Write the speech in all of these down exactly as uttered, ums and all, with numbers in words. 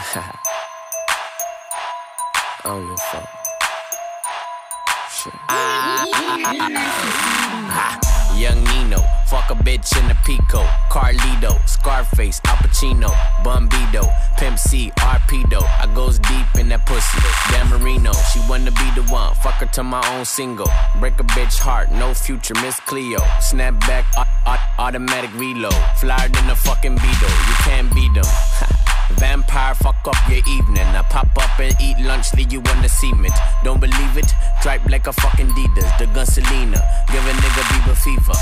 I don't give a fuck. Shit. Young Nino, fuck a bitch in the Pico, Carlito, Scarface, Al Pacino, Bumbido, Pimp C, Arpedo. I goes deep in that pussy. Dan Marino, she wanna be the one. Fuck her to my own single. Break a bitch heart, no future, Miss Cleo. Snap back, automatic reload. Flyer than a fucking Beetle. You can't beat them. Vampire, fuck up your evening. I pop up and eat lunch, leave you on the cement. Don't believe it? Dripe like a fucking Adidas. The gun Selena, give a nigga Bieber fever.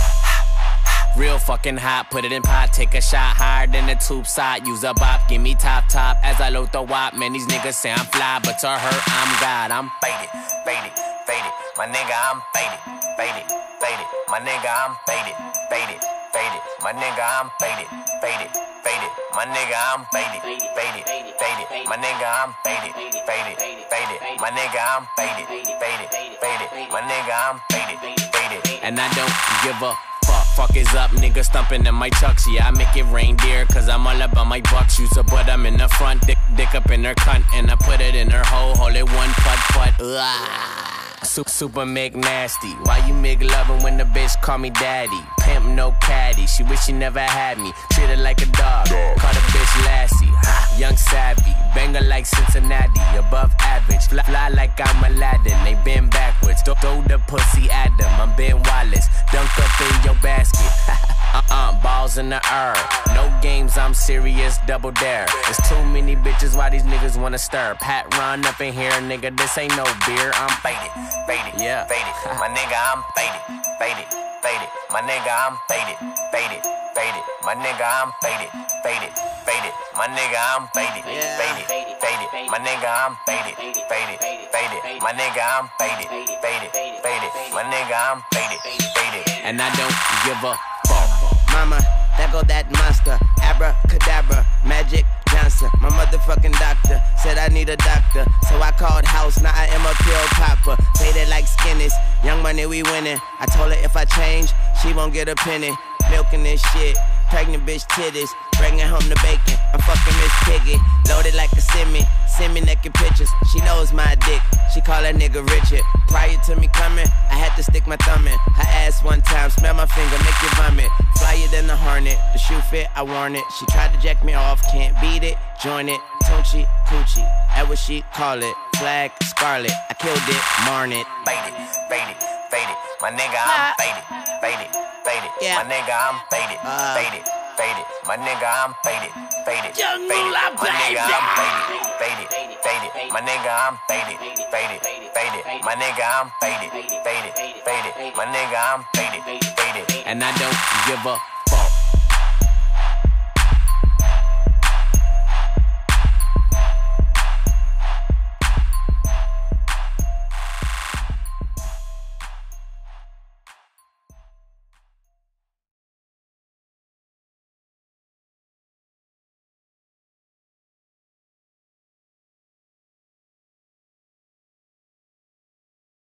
Real fucking hot, put it in pot, take a shot higher than the tube side. Use a bop, give me top top as I load the wop. Man, these niggas say I'm fly, but to her, I'm God. I'm faded, faded, faded. My nigga, I'm faded, faded, faded. My nigga, I'm faded, faded, faded. My nigga, I'm faded, faded, faded. My nigga, I'm faded, faded, faded. My nigga, I'm faded, faded, faded. My nigga, I'm faded, faded, faded. My nigga, I'm faded, faded. And I don't give a fuck. Fuck is up, nigga stumping in my chucks. Yeah, I make it reindeer, cause I'm all about my bucks. Use a butt, I'm in the front, dick, dick up in her cunt. And I put it in her hole, hold it one putt, putt. Ugh. Super, super Mick nasty. Why you Mick loving when the bitch call me daddy? Pimp no caddy, she wish she never had me. Treat her like a dog, call the bitch Lassie. Ha, young savvy, banger like Cincinnati. Above average, fly, fly like I'm Aladdin. They bend backwards, throw, throw the pussy at them. I'm Ben Wallace, dunk up in your basket. Uh-uh, balls in the air. No games, I'm serious, double dare. There's too many bitches, why these niggas wanna stir? Pat run up in here, nigga, this ain't no beer. I'm faded, faded, yeah, faded. My nigga, I'm faded, faded, faded. My nigga, I'm faded, faded, faded. My nigga, I'm faded, faded, faded. My nigga, I'm faded, faded, faded. My nigga, I'm faded, faded, faded. My nigga, I'm faded, faded, faded. My nigga, I'm faded, faded. And I don't give a fuck. Mama, there go that monster. Abracadabra, Magic Johnson. My motherfucking doctor said I need a doctor. So I called house, now I am a pill popper. Faded like skinnies, young money we winning. I told her if I change, she won't get a penny. Milking this shit, pregnant bitch titties. Bringing home the bacon, I'm fucking Miss Piggy. Loaded like a semi, send me naked pictures. She knows my dick, she call that nigga Richard. Prior to me coming, I had to stick my thumb in her ass one time, smell my finger, make you vomit. Flyer than the Hornet, the shoe fit, I worn it. She tried to jack me off, can't beat it, join it. Tunchi, coochie, that what she call it. Flag, scarlet, I killed it, marn it. Faded, faded, faded. My nigga, I'm faded, faded, faded. My nigga, I'm faded, faded, faded. My nigga, I'm faded, faded, faded. My nigga, I'm faded, faded, faded. My nigga, I'm faded, faded, faded. My nigga, I'm faded, faded, faded. My nigga, I'm faded, faded. And I don't give a